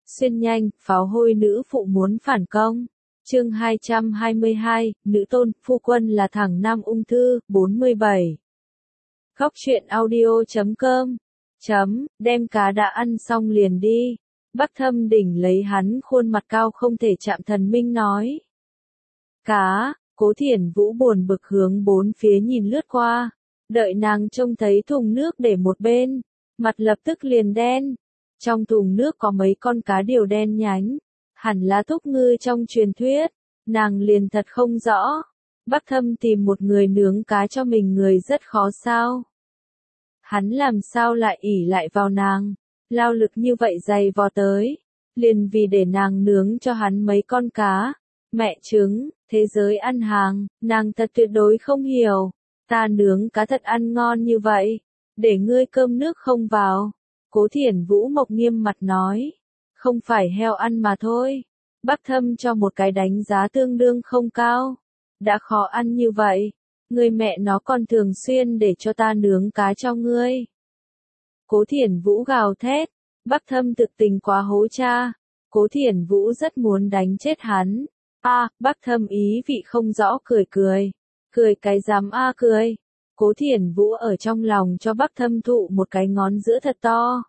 Xuyên nhanh, pháo hôi nữ phụ muốn phản công. Chương 222, nữ tôn, phu quân là thằng nam ung thư, 47. Góc truyện audio.com. Đem cá đã ăn xong liền đi. Bắc Thâm Đỉnh lấy hắn khuôn mặt cao không thể chạm thần minh nói. Cá, Cố Thiển Vũ buồn bực hướng bốn phía nhìn lướt qua. Đợi nàng trông thấy thùng nước để một bên, mặt lập tức liền đen. Trong thùng nước có mấy con cá điều đen nhánh, hẳn là thúc ngư trong truyền thuyết, nàng liền thật không rõ. Bắc Thâm tìm một người nướng cá cho mình người rất khó sao. Hắn làm sao lại ỷ lại vào nàng, lao lực như vậy dày vò tới, liền vì để nàng nướng cho hắn mấy con cá. Mẹ chứng, thế giới ăn hàng, nàng thật tuyệt đối không hiểu. Ta nướng cá thật ăn ngon như vậy, để ngươi cơm nước không vào. Cố Thiển Vũ mộc nghiêm mặt nói, không phải heo ăn mà thôi. Bắc Thâm cho một cái đánh giá tương đương không cao. Đã khó ăn như vậy, người mẹ nó còn thường xuyên để cho ta nướng cá cho ngươi. Cố Thiển Vũ gào thét, Bắc Thâm thực tình quá hố cha. Cố Thiển Vũ rất muốn đánh chết hắn. Bắc Thâm ý vị không rõ cười. Cười cái dám cười. Cố Thiển Vũ ở trong lòng cho Bắc Thâm thụ một cái ngón giữa thật to.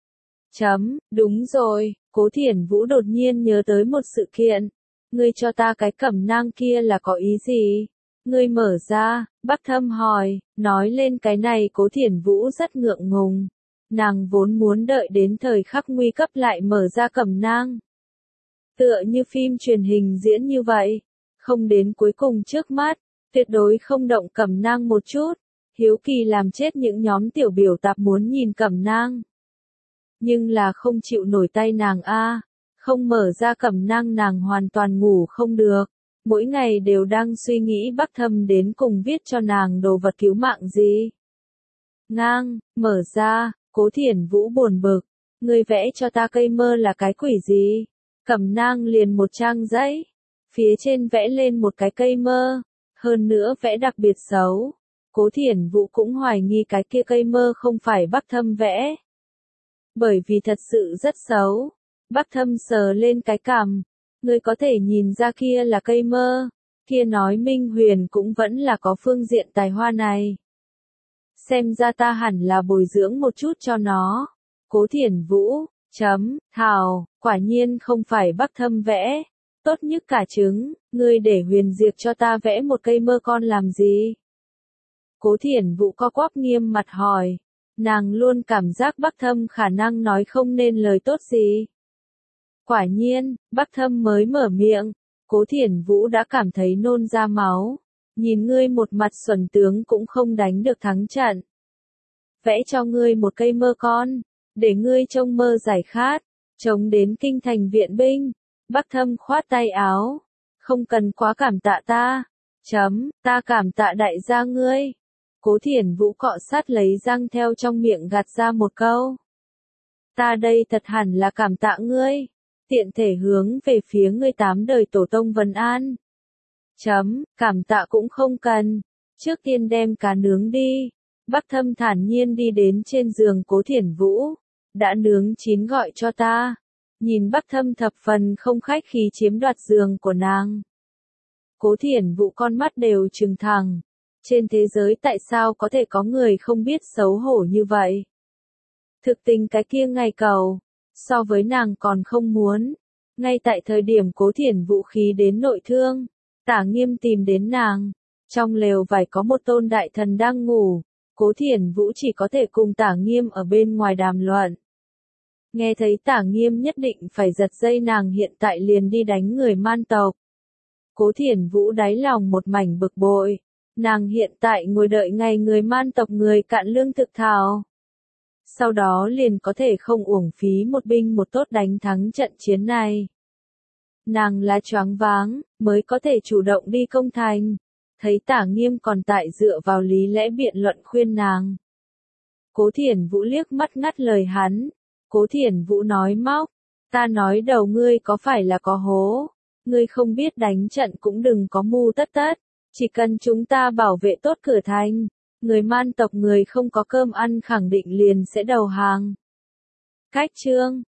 Đúng rồi, Cố Thiển Vũ đột nhiên nhớ tới một sự kiện. Ngươi cho ta cái cẩm nang kia là có ý gì? Ngươi mở ra, Bắc Thâm hỏi, nói lên cái này Cố Thiển Vũ rất ngượng ngùng. Nàng vốn muốn đợi đến thời khắc nguy cấp lại mở ra cẩm nang. Tựa như phim truyền hình diễn như vậy, không đến cuối cùng trước mắt, tuyệt đối không động cẩm nang một chút. Hiếu kỳ làm chết những nhóm tiểu biểu tạp muốn nhìn cẩm nang. Nhưng là không chịu nổi tay nàng không mở ra cẩm nang nàng hoàn toàn ngủ không được. Mỗi ngày đều đang suy nghĩ Bắc Thâm đến cùng viết cho nàng đồ vật cứu mạng gì. Mở ra, Cố Thiển Vũ buồn bực. Ngươi vẽ cho ta cây mơ là cái quỷ gì? Cẩm nang liền một trang giấy. Phía trên vẽ lên một cái cây mơ. Hơn nữa vẽ đặc biệt xấu. Cố Thiển Vũ cũng hoài nghi cái kia cây mơ không phải Bắc Thâm vẽ. Bởi vì thật sự rất xấu. Bắc Thâm sờ lên cái cằm. Ngươi có thể nhìn ra kia là cây mơ. Kia nói Minh Huyền cũng vẫn là có phương diện tài hoa này. Xem ra ta hẳn là bồi dưỡng một chút cho nó. Cố Thiển Vũ, Thảo, quả nhiên không phải Bắc Thâm vẽ. Tốt nhất cả trứng, ngươi để Huyền Diệp cho ta vẽ một cây mơ con làm gì? Cố Thiển Vũ co quắp nghiêm mặt hỏi. Nàng luôn cảm giác Bắc Thâm khả năng nói không nên lời tốt gì. Quả nhiên, Bắc Thâm mới mở miệng, Cố Thiển Vũ đã cảm thấy nôn ra máu. Nhìn ngươi một mặt xuẩn tướng cũng không đánh được thắng trận. Vẽ cho ngươi một cây mơ con, để ngươi trông mơ giải khát, chống đến kinh thành viện binh. Bắc Thâm khoát tay áo, không cần quá cảm tạ ta. Ta cảm tạ đại gia ngươi. Cố Thiển Vũ cọ sát lấy răng theo trong miệng gạt ra một câu. Ta đây thật hẳn là cảm tạ ngươi. Tiện thể hướng về phía ngươi 8 đời tổ tông vấn an. Cảm tạ cũng không cần. Trước tiên đem cá nướng đi. Bắc Thâm thản nhiên đi đến trên giường Cố Thiển Vũ. Đã nướng chín gọi cho ta. Nhìn Bắc Thâm thập phần không khách khí chiếm đoạt giường của nàng. Cố Thiển Vũ con mắt đều trừng thẳng. Trên thế giới tại sao có thể có người không biết xấu hổ như vậy? Thực tình cái kia ngày cầu, so với nàng còn không muốn. Ngay tại thời điểm Cố Thiển Vũ khí đến nội thương, Tả Nghiêm tìm đến nàng. Trong lều vải có một tôn đại thần đang ngủ. Cố Thiển Vũ chỉ có thể cùng Tả Nghiêm ở bên ngoài đàm luận. Nghe thấy Tả Nghiêm nhất định phải giật dây nàng hiện tại liền đi đánh người man tộc. Cố Thiển Vũ đáy lòng một mảnh bực bội. Nàng hiện tại ngồi đợi ngày người man tộc người cạn lương thực thảo. Sau đó liền có thể không uổng phí một binh một tốt đánh thắng trận chiến này. Nàng là choáng váng, mới có thể chủ động đi công thành. Thấy Tả Nghiêm còn tại dựa vào lý lẽ biện luận khuyên nàng. Cố Thiển Vũ liếc mắt ngắt lời hắn. Cố Thiển Vũ nói móc. Ta nói đầu ngươi có phải là có hố. Ngươi không biết đánh trận cũng đừng có mưu tất. Chỉ cần chúng ta bảo vệ tốt cửa thành. Người man tộc người không có cơm ăn khẳng định liền sẽ đầu hàng. Cách chương